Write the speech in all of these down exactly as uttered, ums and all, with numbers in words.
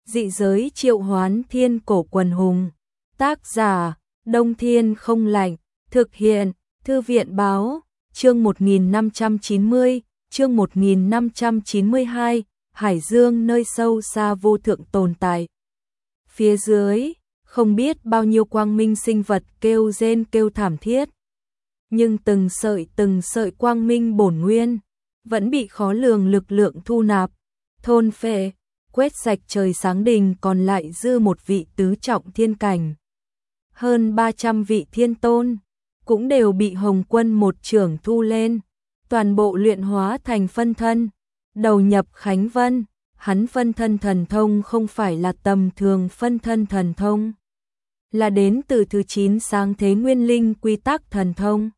Dị giới triệu hoán thiên cổ quần hùng. Tác giả, Đông Thiên không lạnh. Thực hiện, Thư viện báo, chương một nghìn năm trăm chín mươi, chương một nghìn năm trăm chín mươi hai, Hải Dương nơi sâu xa vô thượng tồn tại. Phía dưới, không biết bao nhiêu quang minh sinh vật kêu rên kêu thảm thiết. Nhưng từng sợi từng sợi quang minh bổn nguyên, vẫn bị khó lường lực lượng thu nạp, thôn phệ, quét sạch trời sáng đình, còn lại dư một vị tứ trọng thiên cảnh. Hơn ba trăm vị thiên tôn, cũng đều bị Hồng Quân một chưởng thu lên, toàn bộ luyện hóa thành phân thân, đầu nhập Khánh Vân. Hắn phân thân thần thông không phải là tầm thường phân thân thần thông, là đến từ thứ chín sáng thế nguyên linh quy tắc thần thông.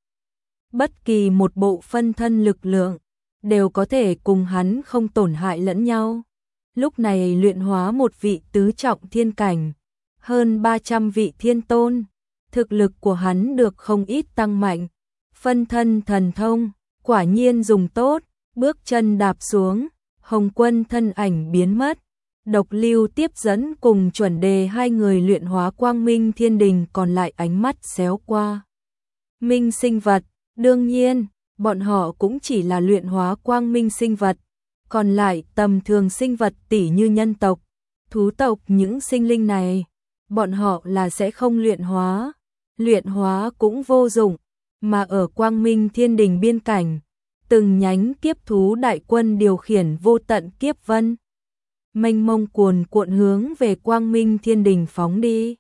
Bất kỳ một bộ phân thân lực lượng đều có thể cùng hắn không tổn hại lẫn nhau. Lúc này luyện hóa một vị tứ trọng thiên cảnh, hơn ba trăm vị thiên tôn, thực lực của hắn được không ít tăng mạnh. Phân thân thần thông quả nhiên dùng tốt, bước chân đạp xuống, Hồng Quân thân ảnh biến mất. Độc Lưu tiếp dẫn cùng Chuẩn Đề hai người luyện hóa quang minh thiên đình, còn lại ánh mắt xéo qua minh sinh vật. Đương nhiên, bọn họ cũng chỉ là luyện hóa quang minh sinh vật, còn lại tầm thường sinh vật tỉ như nhân tộc, thú tộc, những sinh linh này, bọn họ là sẽ không luyện hóa, luyện hóa cũng vô dụng, mà ở quang minh thiên đình biên cảnh, từng nhánh kiếp thú đại quân điều khiển vô tận kiếp vân, mênh mông cuồn cuộn hướng về quang minh thiên đình phóng đi.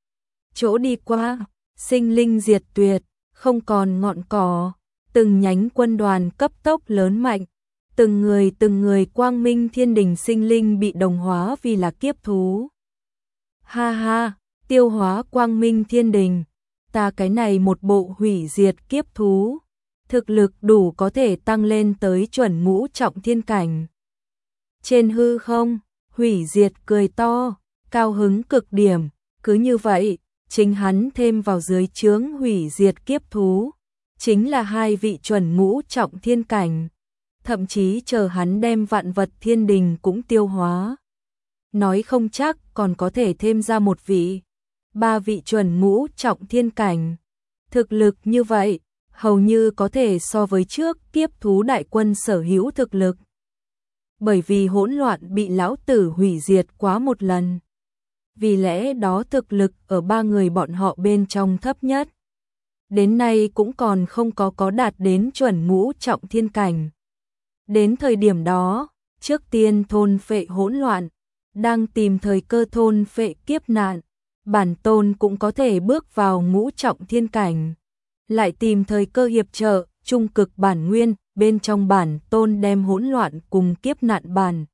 Chỗ đi qua, sinh linh diệt tuyệt, không còn ngọn cỏ, từng nhánh quân đoàn cấp tốc lớn mạnh, từng người từng người quang minh thiên đình sinh linh bị đồng hóa vì là kiếp thú. Ha ha, tiêu hóa quang minh thiên đình, ta cái này một bộ hủy diệt kiếp thú, thực lực đủ có thể tăng lên tới chuẩn ngũ trọng thiên cảnh. Trên hư không, hủy diệt cười to, cao hứng cực điểm, cứ như vậy, chính hắn thêm vào dưới trướng hủy diệt kiếp thú, chính là hai vị chuẩn ngũ trọng thiên cảnh, thậm chí chờ hắn đem vạn vật thiên đình cũng tiêu hóa, nói không chắc còn có thể thêm ra một vị, ba vị chuẩn ngũ trọng thiên cảnh. Thực lực như vậy, hầu như có thể so với trước kiếp thú đại quân sở hữu thực lực. Bởi vì hỗn loạn bị lão tử hủy diệt quá một lần, vì lẽ đó thực lực ở ba người bọn họ bên trong thấp nhất. Đến nay cũng còn không có có đạt đến chuẩn ngũ trọng thiên cảnh. Đến thời điểm đó, trước tiên thôn phệ hỗn loạn, đang tìm thời cơ thôn phệ kiếp nạn, bản tôn cũng có thể bước vào ngũ trọng thiên cảnh. Lại tìm thời cơ hiệp trợ, trung cực bản nguyên, bên trong bản tôn đem hỗn loạn cùng kiếp nạn bản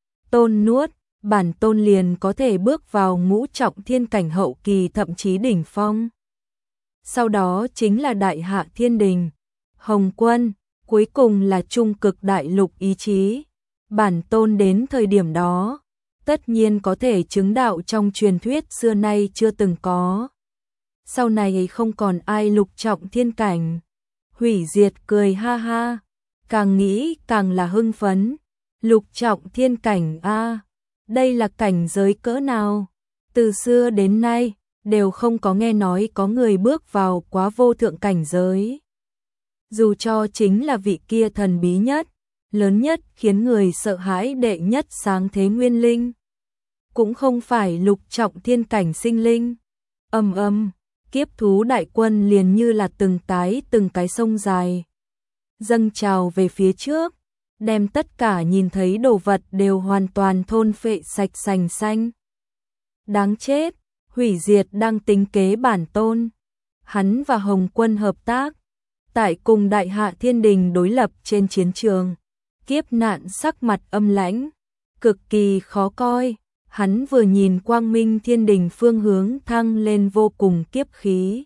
tôn nuốt, bản tôn liền có thể bước vào ngũ trọng thiên cảnh hậu kỳ, thậm chí đỉnh phong. Sau đó chính là đại hạ thiên đình, Hồng Quân, cuối cùng là trung cực đại lục ý chí. Bản tôn đến thời điểm đó, tất nhiên có thể chứng đạo trong truyền thuyết xưa nay chưa từng có. Sau này không còn ai lục trọng thiên cảnh. Hủy diệt cười ha ha, càng nghĩ càng là hưng phấn. Lục trọng thiên cảnh a, đây là cảnh giới cỡ nào? Từ xưa đến nay, đều không có nghe nói có người bước vào quá vô thượng cảnh giới. Dù cho chính là vị kia thần bí nhất, lớn nhất, khiến người sợ hãi đệ nhất sáng thế nguyên linh, cũng không phải lục trọng thiên cảnh sinh linh. Ầm ầm, kiếp thú đại quân liền như là từng cái từng cái sông dài, dâng trào về phía trước, đem tất cả nhìn thấy đồ vật đều hoàn toàn thôn phệ sạch sành xanh. Đáng chết, hủy diệt đang tính kế bản tôn. Hắn và Hồng Quân hợp tác, tại cùng đại hạ thiên đình đối lập trên chiến trường. Kiếp nạn sắc mặt âm lãnh, cực kỳ khó coi. Hắn vừa nhìn quang minh thiên đình phương hướng thăng lên vô cùng kiếp khí,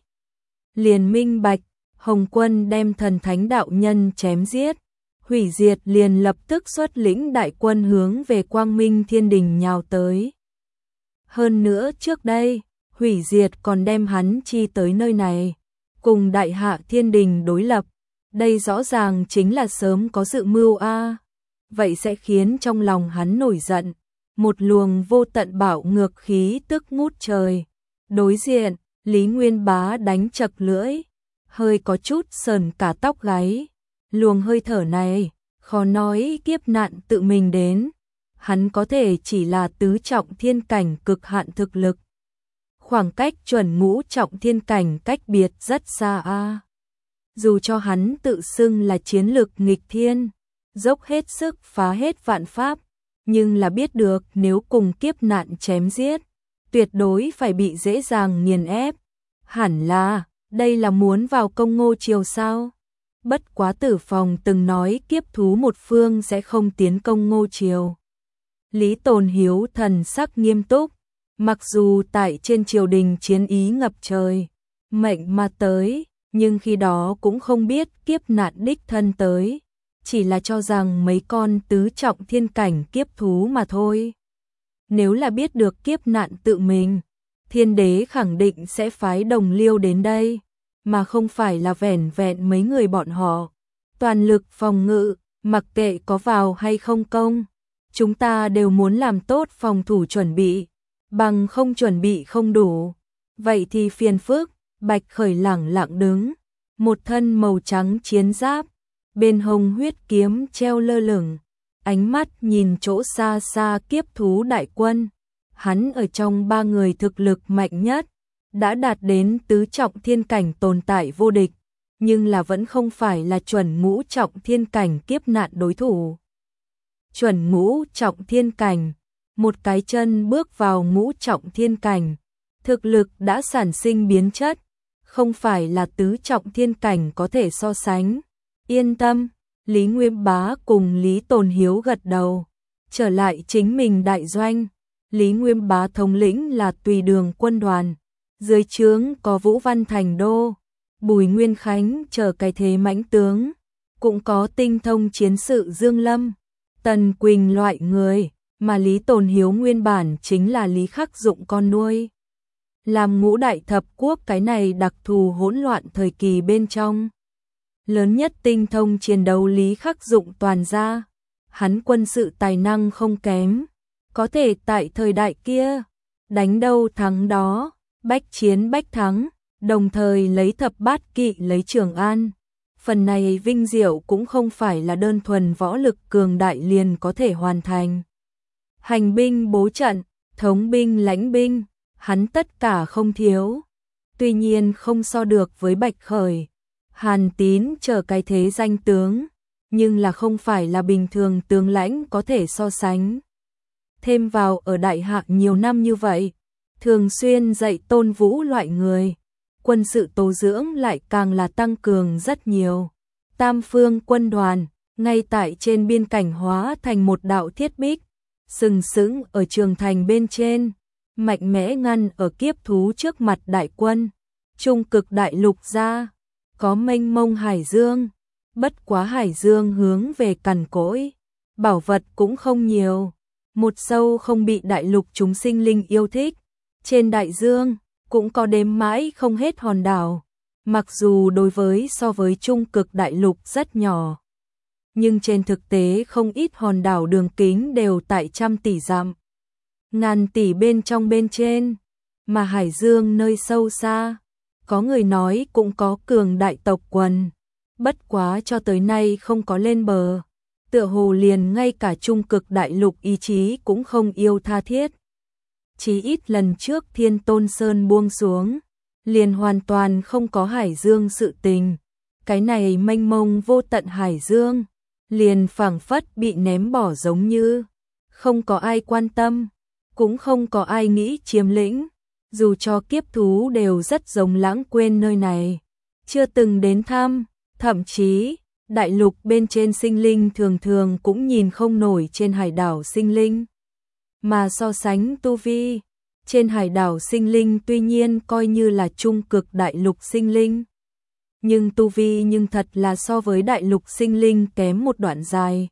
liền minh bạch, Hồng Quân đem thần thánh đạo nhân chém giết, hủy diệt liền lập tức xuất lĩnh đại quân hướng về quang minh thiên đình nhào tới. Hơn nữa trước đây, hủy diệt còn đem hắn chi tới nơi này, cùng đại hạ thiên đình đối lập, đây rõ ràng chính là sớm có dự mưu a. Vậy sẽ khiến trong lòng hắn nổi giận. một luồng vô tận bạo ngược khí tức ngút trời. Đối diện, Lý Nguyên Bá đánh chật lưỡi, hơi có chút sờn cả tóc gáy. Luồng hơi thở này, khó nói kiếp nạn tự mình đến. Hắn có thể chỉ là tứ trọng thiên cảnh cực hạn thực lực. Khoảng cách chuẩn ngũ trọng thiên cảnh cách biệt rất xa a. Dù cho hắn tự xưng là chiến lực nghịch thiên, dốc hết sức phá hết vạn pháp, nhưng là biết được nếu cùng kiếp nạn chém giết, tuyệt đối phải bị dễ dàng nghiền ép. Hẳn là, đây là muốn vào công Ngô Triều sao? Bất quá Tử Phòng từng nói kiếp thú một phương sẽ không tiến công Ngô Triều. Lý Tồn Hiếu thần sắc nghiêm túc, mặc dù tại trên triều đình chiến ý ngập trời, mệnh mà tới, nhưng khi đó cũng không biết kiếp nạn đích thân tới, chỉ là cho rằng mấy con tứ trọng thiên cảnh kiếp thú mà thôi. Nếu là biết được kiếp nạn tự mình, thiên đế khẳng định sẽ phái đồng liêu đến đây, mà không phải là vẻn vẹn mấy người bọn họ. Toàn lực phòng ngự, mặc kệ có vào hay không công, chúng ta đều muốn làm tốt phòng thủ chuẩn bị, bằng không chuẩn bị không đủ. Vậy thì phiền phức. Bạch Khởi lẳng lặng đứng, một thân màu trắng chiến giáp, bên hông huyết kiếm treo lơ lửng, ánh mắt nhìn chỗ xa xa kiếp thú đại quân. Hắn ở trong ba người thực lực mạnh nhất, đã đạt đến tứ trọng thiên cảnh tồn tại vô địch, nhưng là vẫn không phải là chuẩn ngũ trọng thiên cảnh kiếp nạn đối thủ. Chuẩn ngũ trọng thiên cảnh, một cái chân bước vào ngũ trọng thiên cảnh, thực lực đã sản sinh biến chất, không phải là tứ trọng thiên cảnh có thể so sánh. Yên tâm, Lý Nguyên Bá cùng Lý Tồn Hiếu gật đầu, trở lại chính mình đại doanh. Lý Nguyên Bá thống lĩnh là Tùy Đường quân đoàn, dưới trướng có Vũ Văn Thành Đô, Bùi Nguyên Khánh chờ cái thế mãnh tướng, cũng có tinh thông chiến sự Dương Lâm, Tần Quỳnh loại người, mà Lý Tồn Hiếu nguyên bản chính là Lý Khắc Dụng con nuôi. Làm ngũ đại thập quốc cái này đặc thù hỗn loạn thời kỳ bên trong. Lớn nhất tinh thông chiến đấu Lý Khắc Dụng toàn ra, hắn quân sự tài năng không kém, có thể tại thời đại kia, đánh đâu thắng đó, bách chiến bách thắng, đồng thời lấy thập bát kỵ lấy Trường An. Phần này vinh diệu cũng không phải là đơn thuần võ lực cường đại liền có thể hoàn thành. Hành binh bố trận, thống binh lãnh binh, hắn tất cả không thiếu. Tuy nhiên không so được với Bạch Khởi, Hàn Tín chờ cái thế danh tướng, nhưng là không phải là bình thường tướng lãnh có thể so sánh. Thêm vào ở đại hạ nhiều năm như vậy, thường xuyên dạy tôn vũ loại người, quân sự tố dưỡng lại càng là tăng cường rất nhiều. Tam phương quân đoàn, ngay tại trên biên cảnh hóa thành một đạo thiết bích, sừng sững ở trường thành bên trên, mạnh mẽ ngăn ở kiếp thú trước mặt đại quân. Trung cực đại lục ra, có mênh mông hải dương, bất quá hải dương hướng về cằn cỗi, bảo vật cũng không nhiều, một sâu không bị đại lục chúng sinh linh yêu thích. Trên đại dương, cũng có đếm mãi không hết hòn đảo, mặc dù đối với so với trung cực đại lục rất nhỏ, nhưng trên thực tế không ít hòn đảo đường kính đều tại trăm tỷ dặm, ngàn tỷ bên trong bên trên, mà hải dương nơi sâu xa, có người nói cũng có cường đại tộc quần, bất quá cho tới nay không có lên bờ, tựa hồ liền ngay cả trung cực đại lục ý chí cũng không yêu tha thiết. Chí ít lần trước Thiên Tôn Sơn buông xuống, liền hoàn toàn không có hải dương sự tình. Cái này mênh mông vô tận hải dương, liền phảng phất bị ném bỏ giống như, không có ai quan tâm, cũng không có ai nghĩ chiếm lĩnh, dù cho kiếp thú đều rất giống lãng quên nơi này, chưa từng đến thăm, thậm chí, đại lục bên trên sinh linh thường thường cũng nhìn không nổi trên hải đảo sinh linh. Mà so sánh tu vi, trên hải đảo sinh linh tuy nhiên coi như là trung cực đại lục sinh linh, nhưng tu vi nhưng thật là so với đại lục sinh linh kém một đoạn dài.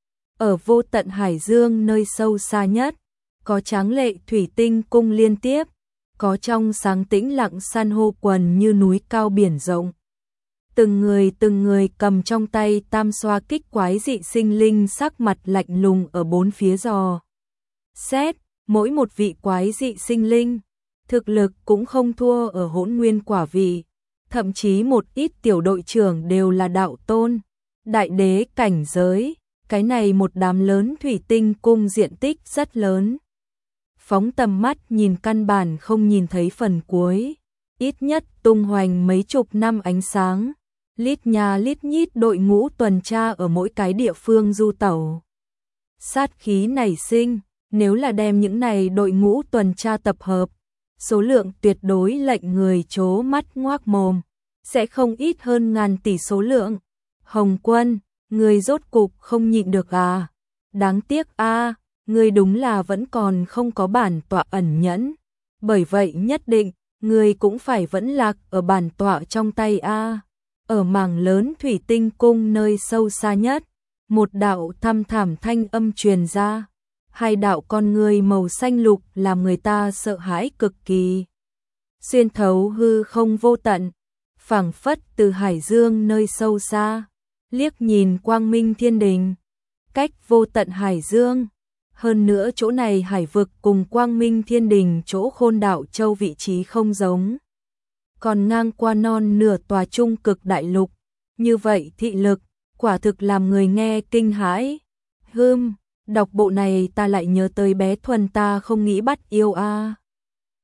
Ở vô tận hải dương nơi sâu xa nhất, có tráng lệ thủy tinh cung liên tiếp, có trong sáng tĩnh lặng san hô quần như núi cao biển rộng. Từng người từng người cầm trong tay tam xoa kích quái dị sinh linh sắc mặt lạnh lùng ở bốn phía giò xét, mỗi một vị quái dị sinh linh, thực lực cũng không thua ở Hỗn Nguyên quả vị, thậm chí một ít tiểu đội trưởng đều là đạo tôn, đại đế cảnh giới, cái này một đám lớn thủy tinh cung diện tích rất lớn. Phóng tầm mắt nhìn căn bản không nhìn thấy phần cuối, ít nhất tung hoành mấy chục năm ánh sáng, lít nhà lít nhít đội ngũ tuần tra ở mỗi cái địa phương du tẩu. Sát khí nảy sinh, nếu là đem những này đội ngũ tuần tra tập hợp, số lượng tuyệt đối lệnh người chố mắt ngoác mồm, sẽ không ít hơn ngàn tỷ số lượng. Hồng Quân, người rốt cục không nhịn được à? Đáng tiếc a, à, người đúng là vẫn còn không có bản tọa ẩn nhẫn. Bởi vậy nhất định, người cũng phải vẫn lạc ở bản tọa trong tay a. À. Ở mảng lớn thủy tinh cung nơi sâu xa nhất, một đạo thăm thảm thanh âm truyền ra. Hai đạo con người màu xanh lục làm người ta sợ hãi cực kỳ. Xuyên thấu hư không vô tận, phảng phất từ hải dương nơi sâu xa, liếc nhìn quang minh thiên đình, cách vô tận hải dương. Hơn nữa chỗ này hải vực cùng quang minh thiên đình chỗ Khôn Đạo Châu vị trí không giống. Còn ngang qua non nửa tòa trung cực đại lục, như vậy thị lực, quả thực làm người nghe kinh hãi. Hưm, đọc bộ này ta lại nhớ tới bé Thuần ta không nghĩ bắt yêu a.